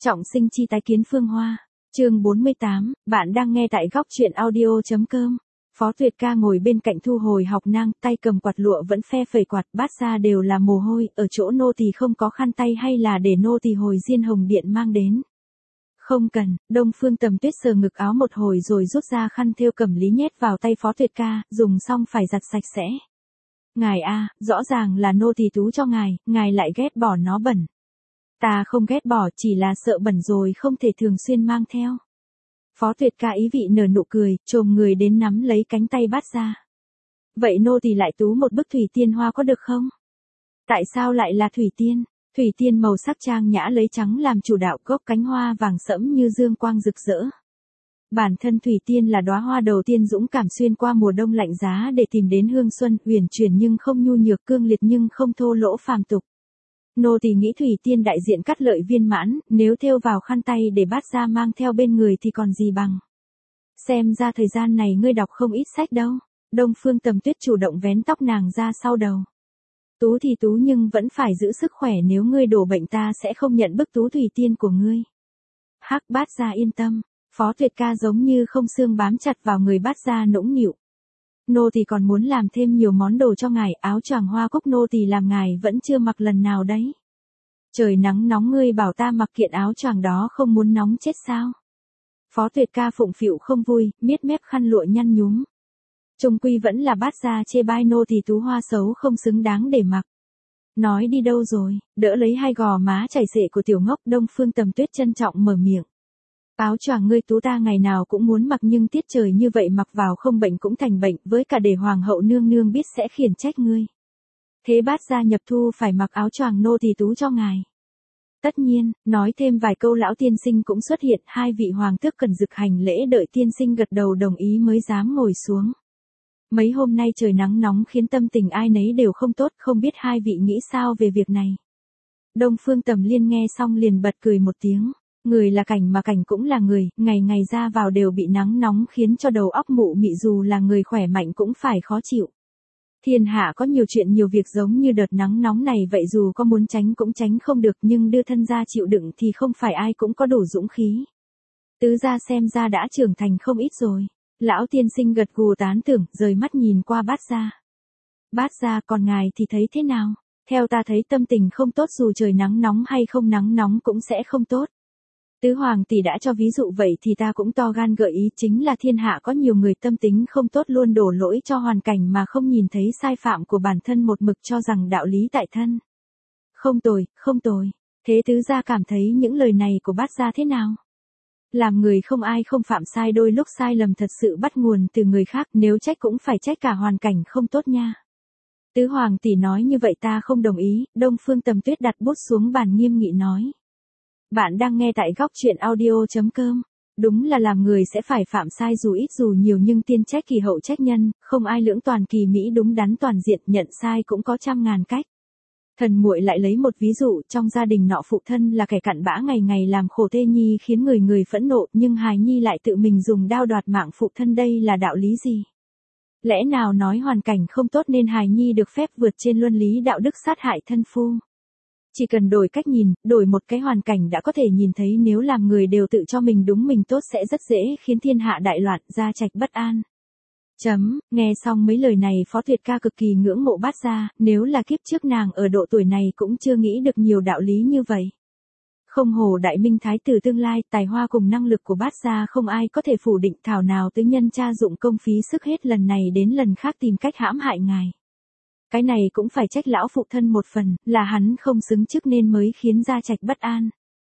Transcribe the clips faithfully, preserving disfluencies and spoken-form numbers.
Trọng sinh chi tái kiến Phương Hoa. Chương bốn mươi tám, bạn đang nghe tại góc truyện audio.com. Phó Tuyệt Ca ngồi bên cạnh Thu Hồi học nang, tay cầm quạt lụa vẫn phe phẩy quạt, bát ra đều là mồ hôi, ở chỗ nô tỳ không có khăn tay hay là để nô tỳ hồi Diên Hồng Điện mang đến. Không cần. Đông Phương Tầm Tuyết sờ ngực áo một hồi rồi rút ra khăn thêu cẩm lý nhét vào tay Phó Tuyệt Ca, dùng xong phải giặt sạch sẽ. Ngài a, rõ ràng là nô tỳ tú cho ngài, ngài lại ghét bỏ nó bẩn. Ta không ghét bỏ, chỉ là sợ bẩn rồi không thể thường xuyên mang theo. Phó Tuyệt Ca ý vị nở nụ cười, chồm người đến nắm lấy cánh tay bát ra. Vậy nô tỳ lại tú một bức thủy tiên hoa có được không? Tại sao lại là thủy tiên? Thủy tiên màu sắc trang nhã lấy trắng làm chủ đạo, gốc cánh hoa vàng sẫm như dương quang rực rỡ. Bản thân thủy tiên là đóa hoa đầu tiên dũng cảm xuyên qua mùa đông lạnh giá để tìm đến hương xuân, uyển chuyển nhưng không nhu nhược, cương liệt nhưng không thô lỗ phàm tục. Nô tỳ nghĩ thủy tiên đại diện cát lợi viên mãn, nếu thêu vào khăn tay để bát ra mang theo bên người thì còn gì bằng. Xem ra thời gian này ngươi đọc không ít sách đâu. Đông Phương Tầm Tuyết chủ động vén tóc nàng ra sau đầu. Tú thì tú nhưng vẫn phải giữ sức khỏe, nếu ngươi đổ bệnh ta sẽ không nhận bức tú thủy tiên của ngươi. Hắc, bát ra yên tâm. Phó Tuyệt Ca giống như không xương bám chặt vào người bát ra nũng nịu. Nô tỳ còn muốn làm thêm nhiều món đồ cho ngài, áo choàng hoa cúc nô tỳ làm ngài vẫn chưa mặc lần nào đấy. Trời nắng nóng ngươi bảo ta mặc kiện áo choàng đó không muốn nóng chết sao? Phó Tuyệt Ca phụng phịu không vui, miết mép khăn lụa nhăn nhúm. Trung quy vẫn là bát ra chê bai nô tỳ tú hoa xấu không xứng đáng để mặc. Nói đi đâu rồi, đỡ lấy hai gò má chảy xệ của tiểu ngốc. Đông Phương Tầm Tuyết trân trọng mở miệng. Áo choàng ngươi tú ta ngày nào cũng muốn mặc, nhưng tiết trời như vậy mặc vào không bệnh cũng thành bệnh, với cả để hoàng hậu nương nương biết sẽ khiển trách ngươi. Thế bát gia nhập thu phải mặc áo choàng nô tỳ tú cho ngài. Tất nhiên, nói thêm vài câu lão tiên sinh cũng xuất hiện, hai vị hoàng tước cần dực hành lễ, đợi tiên sinh gật đầu đồng ý mới dám ngồi xuống. Mấy hôm nay trời nắng nóng khiến tâm tình ai nấy đều không tốt, không biết hai vị nghĩ sao về việc này. Đông Phương Tầm Liên nghe xong liền bật cười một tiếng. Người là cảnh mà cảnh cũng là người, ngày ngày ra vào đều bị nắng nóng khiến cho đầu óc mụ mị, dù là người khỏe mạnh cũng phải khó chịu. Thiên hạ có nhiều chuyện nhiều việc giống như đợt nắng nóng này vậy, dù có muốn tránh cũng tránh không được, nhưng đưa thân ra chịu đựng thì không phải ai cũng có đủ dũng khí. Tứ gia xem ra đã trưởng thành không ít rồi. Lão tiên sinh gật gù tán thưởng, rời mắt nhìn qua bát gia. Bát gia, còn ngài thì thấy thế nào? Theo ta thấy tâm tình không tốt, dù trời nắng nóng hay không nắng nóng cũng sẽ không tốt. Tứ hoàng tỷ đã cho ví dụ vậy thì ta cũng to gan gợi ý, chính là thiên hạ có nhiều người tâm tính không tốt, luôn đổ lỗi cho hoàn cảnh mà không nhìn thấy sai phạm của bản thân, một mực cho rằng đạo lý tại thân. Không tồi, không tồi. Thế tứ gia cảm thấy những lời này của bát gia thế nào? Làm người không ai không phạm sai, đôi lúc sai lầm thật sự bắt nguồn từ người khác, nếu trách cũng phải trách cả hoàn cảnh không tốt nha. Tứ hoàng tỷ nói như vậy ta không đồng ý. Đông Phương Tầm Tuyết đặt bút xuống bàn nghiêm nghị nói. Bạn đang nghe tại góc truyện audio.com. Đúng là làm người sẽ phải phạm sai dù ít dù nhiều, nhưng tiên trách kỳ hậu trách nhân, không ai lưỡng toàn kỳ mỹ đúng đắn toàn diện, nhận sai cũng có trăm ngàn cách. Thần muội lại lấy một ví dụ, trong gia đình nọ phụ thân là kẻ cặn bã, ngày ngày làm khổ thê nhi khiến người người phẫn nộ, nhưng hài nhi lại tự mình dùng đao đoạt mạng phụ thân, đây là đạo lý gì? Lẽ nào nói hoàn cảnh không tốt nên hài nhi được phép vượt trên luân lý đạo đức sát hại thân phu? Chỉ cần đổi cách nhìn, đổi một cái hoàn cảnh đã có thể nhìn thấy, nếu làm người đều tự cho mình đúng mình tốt sẽ rất dễ khiến thiên hạ đại loạn, gia trạch bất an. Chấm, nghe xong mấy lời này Phó Tuyệt Ca cực kỳ ngưỡng mộ bát gia, nếu là kiếp trước nàng ở độ tuổi này cũng chưa nghĩ được nhiều đạo lý như vậy. Không hổ đại minh thái tử tương lai, tài hoa cùng năng lực của bát gia không ai có thể phủ định, thảo nào tứ nhân cha dụng công phí sức hết lần này đến lần khác tìm cách hãm hại ngài. Cái này cũng phải trách lão phụ thân một phần, là hắn không xứng chức nên mới khiến gia trạch bất an.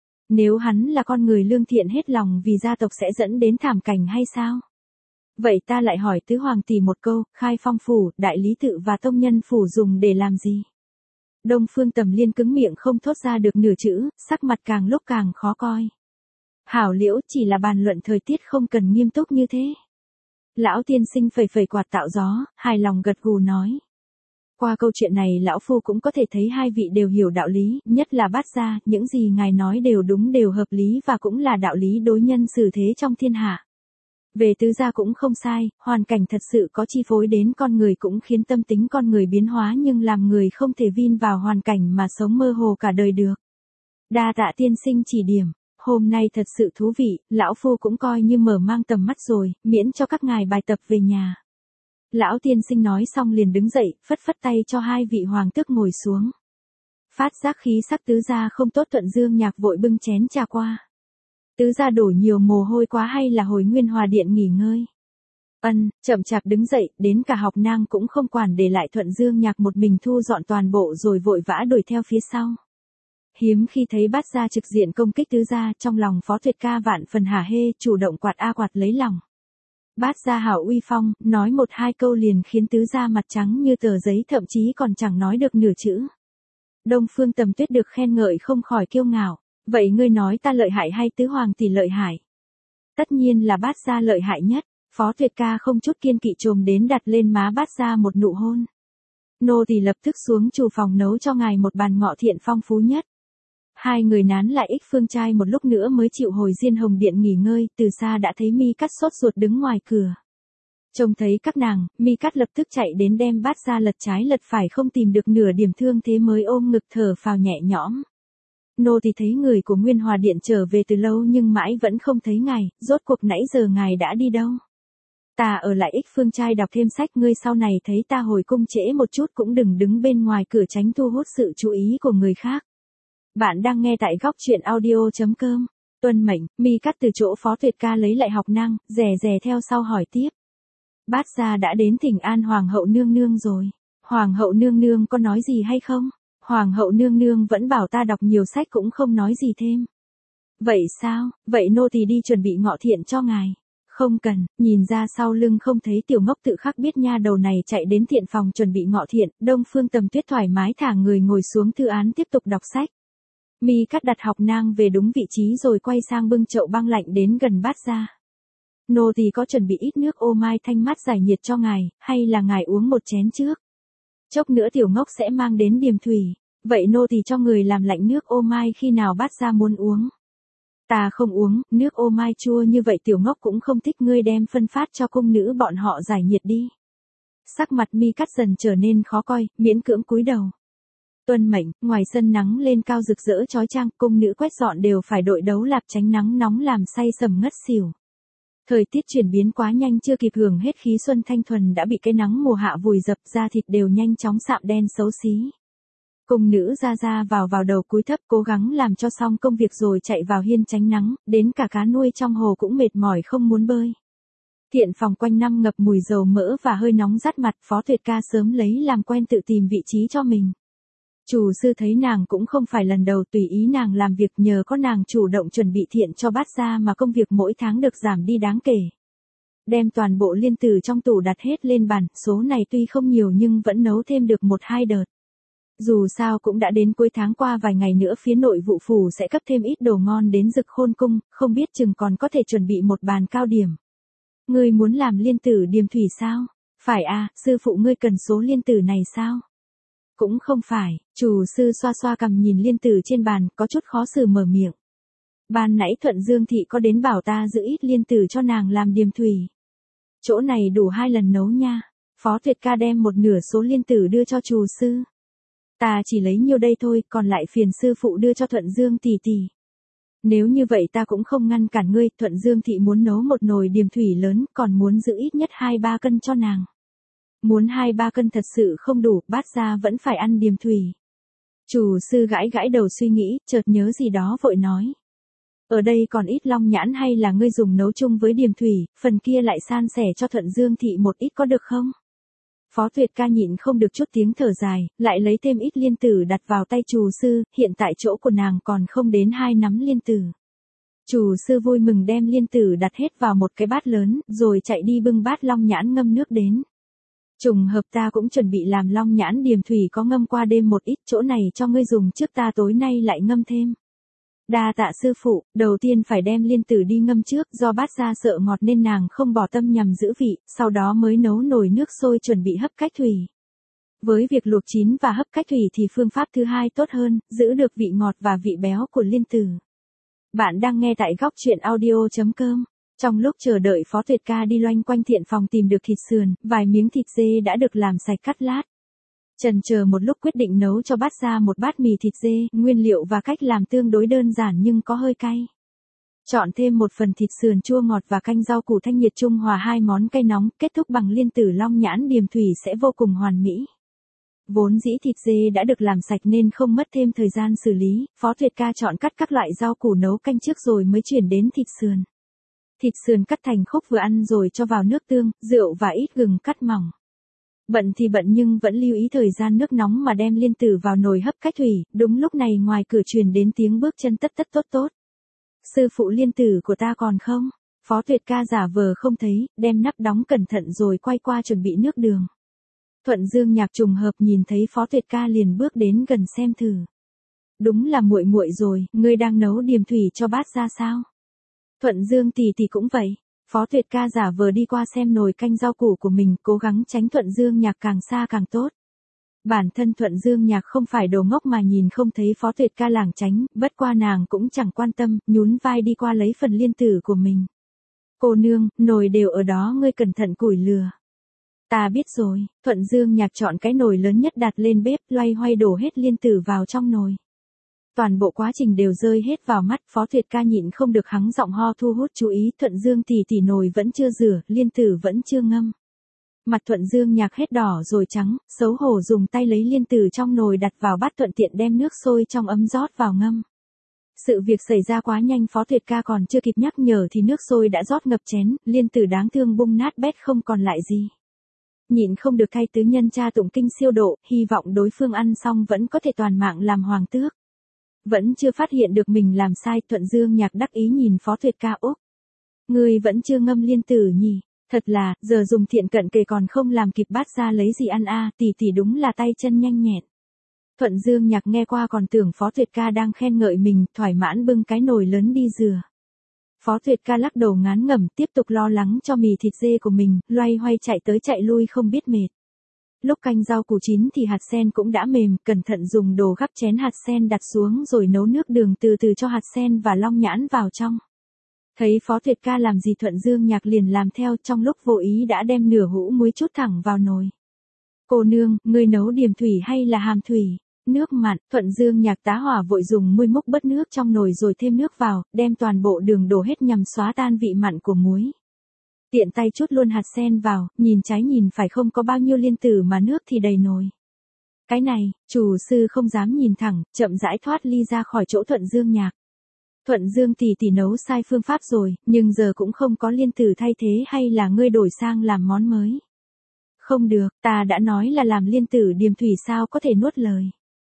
Nếu hắn là con người lương thiện hết lòng vì gia tộc sẽ dẫn đến thảm cảnh hay sao? Vậy ta lại hỏi tứ hoàng tỷ một câu, Khai Phong phủ, Đại Lý tự và Tông Nhân phủ dùng để làm gì? Đông Phương Tầm Liên cứng miệng không thốt ra được nửa chữ, sắc mặt càng lúc càng khó coi. Hảo Liễu, chỉ là bàn luận thời tiết không cần nghiêm túc như thế. Lão tiên sinh phẩy phẩy quạt tạo gió, hài lòng gật gù nói. Qua câu chuyện này lão phu cũng có thể thấy hai vị đều hiểu đạo lý, nhất là bát gia, những gì ngài nói đều đúng, đều hợp lý và cũng là đạo lý đối nhân xử thế trong thiên hạ. Về tứ gia cũng không sai, hoàn cảnh thật sự có chi phối đến con người, cũng khiến tâm tính con người biến hóa, nhưng làm người không thể vin vào hoàn cảnh mà sống mơ hồ cả đời được. Đa tạ tiên sinh chỉ điểm. Hôm nay thật sự thú vị, lão phu cũng coi như mở mang tầm mắt rồi, miễn cho các ngài bài tập về nhà. Lão tiên sinh nói xong liền đứng dậy, phất phất tay cho hai vị hoàng tước ngồi xuống. Phát giác khí sắc tứ gia không tốt, Thuận Dương Nhạc vội bưng chén trà qua. Tứ gia đổ nhiều mồ hôi quá hay là hồi Nguyên Hòa Điện nghỉ ngơi? Ân, chậm chạp đứng dậy, đến cả học nang cũng không quản, để lại Thuận Dương Nhạc một mình thu dọn toàn bộ rồi vội vã đuổi theo phía sau. Hiếm khi thấy Bát gia trực diện công kích tứ gia, trong lòng Phó Tuyệt Ca vạn phần hả hê, chủ động quạt a quạt lấy lòng. Bát gia hảo uy phong, nói một hai câu liền khiến tứ gia mặt trắng như tờ giấy, thậm chí còn chẳng nói được nửa chữ. Đông Phương Tầm Tuyết được khen ngợi không khỏi kiêu ngạo, vậy ngươi nói ta lợi hại hay tứ hoàng tỷ lợi hại? Tất nhiên là Bát gia lợi hại nhất. Phó Tuyệt Ca không chút kiên kỵ trồm đến đặt lên má Bát gia một nụ hôn. Nô tỳ lập tức xuống chủ phòng nấu cho ngài một bàn ngọ thiện phong phú nhất. Hai người nán lại ích phương trai một lúc nữa mới chịu hồi Diên Hồng Điện nghỉ ngơi, từ xa đã thấy Mi Cắt sốt ruột đứng ngoài cửa. Trông thấy các nàng, Mi Cắt lập tức chạy đến đem Bát gia lật trái lật phải, không tìm được nửa điểm thương thế mới ôm ngực thở phào nhẹ nhõm. Nô thì thấy người của Nguyên Hòa Điện trở về từ lâu nhưng mãi vẫn không thấy ngài, rốt cuộc nãy giờ ngài đã đi đâu? Ta ở lại ích phương trai đọc thêm sách, ngươi sau này thấy ta hồi cung trễ một chút cũng đừng đứng bên ngoài cửa tránh thu hút sự chú ý của người khác. Bạn đang nghe tại góc truyện audio.com. Tuân mệnh, Mi Cắt từ chỗ Phó Tuyệt Ca lấy lại học năng, rè rè theo sau hỏi tiếp. Bát gia đã đến thỉnh an Hoàng hậu nương nương rồi. Hoàng hậu nương nương có nói gì hay không? Hoàng hậu nương nương vẫn bảo ta đọc nhiều sách cũng không nói gì thêm. Vậy sao, vậy nô tỳ đi chuẩn bị ngọ thiện cho ngài. Không cần, nhìn ra sau lưng không thấy Tiểu Ngốc tự khắc biết nha đầu này chạy đến thiện phòng chuẩn bị ngọ thiện. Đông Phương Tầm Tuyết thoải mái thả người ngồi xuống thư án tiếp tục đọc sách. Mi Cắt đặt học nang về đúng vị trí rồi quay sang bưng chậu băng lạnh đến gần Bát gia. Nô tỳ có chuẩn bị ít nước ô mai thanh mát giải nhiệt cho ngài, hay là ngài uống một chén trước? Chốc nữa Tiểu Ngốc sẽ mang đến điềm thủy, vậy nô tỳ cho người làm lạnh nước ô mai khi nào Bát gia muốn uống. Ta không uống, nước ô mai chua như vậy Tiểu Ngốc cũng không thích, ngươi đem phân phát cho cung nữ bọn họ giải nhiệt đi. Sắc mặt Mi Cắt dần trở nên khó coi, miễn cưỡng cúi đầu. Tuân mệnh, ngoài sân nắng lên cao rực rỡ chói chang, cung nữ quét dọn đều phải đội đấu lạp tránh nắng nóng làm say sầm ngất xỉu. Thời tiết chuyển biến quá nhanh, chưa kịp hưởng hết khí xuân thanh thuần đã bị cái nắng mùa hạ vùi dập, da thịt đều nhanh chóng sạm đen xấu xí. Cung nữ ra ra vào vào đầu cúi thấp cố gắng làm cho xong công việc rồi chạy vào hiên tránh nắng, đến cả cá nuôi trong hồ cũng mệt mỏi không muốn bơi. Thiện phòng quanh năm ngập mùi dầu mỡ và hơi nóng rát mặt, Phó Tuyệt Ca sớm lấy làm quen tự tìm vị trí cho mình. Chủ sư thấy nàng cũng không phải lần đầu tùy ý nàng làm việc, nhờ có nàng chủ động chuẩn bị thiện cho Bát gia mà công việc mỗi tháng được giảm đi đáng kể. Đem toàn bộ liên tử trong tủ đặt hết lên bàn, số này tuy không nhiều nhưng vẫn nấu thêm được một hai đợt. Dù sao cũng đã đến cuối tháng, qua vài ngày nữa phía nội vụ phủ sẽ cấp thêm ít đồ ngon đến Dực Khôn cung, không biết chừng còn có thể chuẩn bị một bàn cao điểm. Ngươi muốn làm liên tử điềm thủy sao? Phải à, sư phụ ngươi cần số liên tử này sao? Cũng không phải, chủ sư xoa xoa cằm nhìn liên tử trên bàn, có chút khó xử mở miệng. Ban nãy Thuận Dương thị có đến bảo ta giữ ít liên tử cho nàng làm điềm thủy. Chỗ này đủ hai lần nấu nha. Phó Tuyệt Ca đem một nửa số liên tử đưa cho chủ sư. Ta chỉ lấy nhiêu đây thôi, còn lại phiền sư phụ đưa cho Thuận Dương tỷ tỷ. Nếu như vậy ta cũng không ngăn cản ngươi, Thuận Dương thị muốn nấu một nồi điềm thủy lớn, còn muốn giữ ít nhất hai ba cân cho nàng. Muốn hai ba cân thật sự không đủ, Bát gia vẫn phải ăn điềm thủy. Chủ sư gãi gãi đầu suy nghĩ, chợt nhớ gì đó vội nói. Ở đây còn ít long nhãn, hay là ngươi dùng nấu chung với điềm thủy, phần kia lại san sẻ cho Thuận Dương thị một ít có được không? Phó Tuyệt Ca nhịn không được chút tiếng thở dài, lại lấy thêm ít liên tử đặt vào tay chủ sư, hiện tại chỗ của nàng còn không đến hai nắm liên tử. Chủ sư vui mừng đem liên tử đặt hết vào một cái bát lớn, rồi chạy đi bưng bát long nhãn ngâm nước đến. Trùng hợp ta cũng chuẩn bị làm long nhãn điềm thủy có ngâm qua đêm một ít, chỗ này cho ngươi dùng trước, ta tối nay lại ngâm thêm. Đa tạ sư phụ, đầu tiên phải đem liên tử đi ngâm trước, do Bát gia sợ ngọt nên nàng không bỏ tâm nhằm giữ vị, sau đó mới nấu nồi nước sôi chuẩn bị hấp cách thủy. Với việc luộc chín và hấp cách thủy thì phương pháp thứ hai tốt hơn, giữ được vị ngọt và vị béo của liên tử. Bạn đang nghe tại góc truyện audio.com. Trong lúc chờ đợi Phó Tuyệt Ca đi loanh quanh thiện phòng tìm được thịt sườn, vài miếng thịt dê đã được làm sạch cắt lát. Chần chờ một lúc quyết định nấu cho Bát gia một bát mì thịt dê, nguyên liệu và cách làm tương đối đơn giản nhưng có hơi cay. Chọn thêm một phần thịt sườn chua ngọt và canh rau củ thanh nhiệt trung hòa hai món cay nóng, kết thúc bằng liên tử long nhãn điềm thủy sẽ vô cùng hoàn mỹ. Vốn dĩ thịt dê đã được làm sạch nên không mất thêm thời gian xử lý, Phó Tuyệt Ca chọn cắt các loại rau củ nấu canh trước rồi mới chuyển đến thịt sườn. Thịt sườn cắt thành khúc vừa ăn rồi cho vào nước tương, rượu và ít gừng cắt mỏng. Bận thì bận nhưng vẫn lưu ý thời gian nước nóng mà đem liên tử vào nồi hấp cách thủy, đúng lúc này ngoài cửa truyền đến tiếng bước chân tất tất tốt tốt. Sư phụ liên tử của ta còn không? Phó Tuyệt Ca giả vờ không thấy, đem nắp đóng cẩn thận rồi quay qua chuẩn bị nước đường. Thuận Dương Nhạc trùng hợp nhìn thấy Phó Tuyệt Ca liền bước đến gần xem thử. Đúng là muội muội rồi, ngươi đang nấu điềm thủy cho bát ra sao? Thuận Dương tỷ tỷ cũng vậy. Phó Tuyệt Ca giả vờ đi qua xem nồi canh rau củ của mình, cố gắng tránh Thuận Dương Nhạc càng xa càng tốt. Bản thân Thuận Dương Nhạc không phải đồ ngốc mà nhìn không thấy Phó Tuyệt Ca lảng tránh, bất qua nàng cũng chẳng quan tâm, nhún vai đi qua lấy phần liên tử của mình. Cô nương, nồi đều ở đó, ngươi cẩn thận củi lửa. Ta biết rồi. Thuận Dương Nhạc chọn cái nồi lớn nhất đặt lên bếp, loay hoay đổ hết liên tử vào trong nồi. Toàn bộ quá trình đều rơi hết vào mắt, Phó Tuyệt Ca nhịn không được hắng giọng ho thu hút chú ý. Thuận Dương tỷ tỷ, nồi vẫn chưa rửa, liên tử vẫn chưa ngâm. Mặt Thuận Dương Nhạc hết đỏ rồi trắng, xấu hổ dùng tay lấy liên tử trong nồi đặt vào bát, thuận tiện đem nước sôi trong ấm rót vào ngâm. Sự việc xảy ra quá nhanh, Phó Tuyệt Ca còn chưa kịp nhắc nhở thì nước sôi đã rót ngập chén, liên tử đáng thương bung nát bét không còn lại gì. Nhịn không được thay tứ nhân cha tụng kinh siêu độ, hy vọng đối phương ăn xong vẫn có thể toàn mạng làm hoàng tước. Vẫn chưa phát hiện được mình làm sai, Thuận Dương Nhạc đắc ý nhìn Phó Tuyệt Ca. Úc, ngươi vẫn chưa ngâm liên tử nhỉ? Thật là, giờ dùng thiện cận kề còn không làm kịp bát ra lấy gì ăn a, tỷ tỷ đúng là tay chân nhanh nhẹn. Thuận Dương Nhạc nghe qua còn tưởng Phó Tuyệt Ca đang khen ngợi mình, thoải mãn bưng cái nồi lớn đi rửa. Phó Tuyệt Ca lắc đầu ngán ngẩm, tiếp tục lo lắng cho mì thịt dê của mình, loay hoay chạy tới chạy lui không biết mệt. Lúc canh rau củ chín thì hạt sen cũng đã mềm, cẩn thận dùng đồ gắp chén hạt sen đặt xuống rồi nấu nước đường từ từ cho hạt sen và long nhãn vào trong. Thấy Phó Tuyệt Ca làm gì Thuận Dương Nhạc liền làm theo, trong lúc vô ý đã đem nửa hũ muối chút thẳng vào nồi. Cô nương, ngươi nấu điềm thủy hay là hàm thủy? Nước mặn. Thuận Dương Nhạc tá hỏa vội dùng muôi múc bớt nước trong nồi rồi thêm nước vào, đem toàn bộ đường đổ hết nhằm xóa tan vị mặn của muối. Tiện tay chút luôn hạt sen vào, nhìn trái nhìn phải không có bao nhiêu liên tử mà nước thì đầy nồi. Cái này, chủ sư không dám nhìn thẳng, chậm rãi thoát ly ra khỏi chỗ Thuận Dương Nhạc. Thuận Dương tỷ tỷ nấu sai phương pháp rồi, nhưng giờ cũng không có liên tử thay thế, hay là ngươi đổi sang làm món mới? Không được, ta đã nói là làm liên tử điềm thủy sao có thể nuốt lời.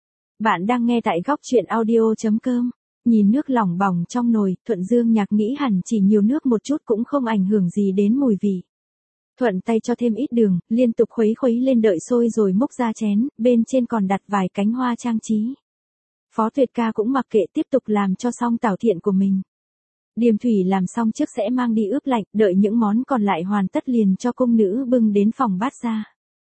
Bạn đang nghe tại góc truyện audio chấm com. Nhìn nước lỏng bỏng trong nồi, Thuận Dương Nhạc nghĩ hẳn chỉ nhiều nước một chút cũng không ảnh hưởng gì đến mùi vị. Thuận tay cho thêm ít đường, liên tục khuấy khuấy lên đợi sôi rồi múc ra chén, bên trên còn đặt vài cánh hoa trang trí. Phó Tuyệt Ca cũng mặc kệ, tiếp tục làm cho xong tảo thiện của mình. Điềm thủy làm xong trước sẽ mang đi ướp lạnh, đợi những món còn lại hoàn tất liền cho cung nữ bưng đến phòng bát ra.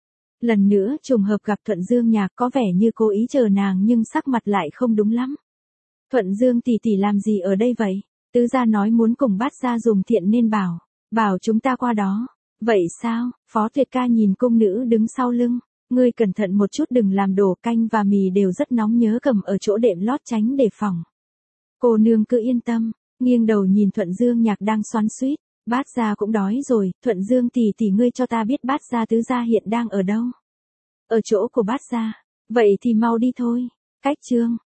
Lần nữa trùng hợp gặp Thuận Dương Nhạc, có vẻ như cố ý chờ nàng nhưng sắc mặt lại không đúng lắm. Thuận Dương tỷ tỷ làm gì ở đây vậy? Tứ gia nói muốn cùng bát gia dùng thiện nên bảo, bảo chúng ta qua đó. Vậy sao? Phó Tuyệt Ca nhìn cung nữ đứng sau lưng. Ngươi cẩn thận một chút đừng làm đổ, canh và mì đều rất nóng, nhớ cầm ở chỗ đệm lót tránh đề phòng. Cô nương cứ yên tâm. Nghiêng đầu nhìn Thuận Dương Nhạc đang xoắn xuýt. Bát gia cũng đói rồi, Thuận Dương tỷ tỷ ngươi cho ta biết bát gia tứ gia hiện đang ở đâu? Ở chỗ của bát gia. Vậy thì mau đi thôi. Cách chương.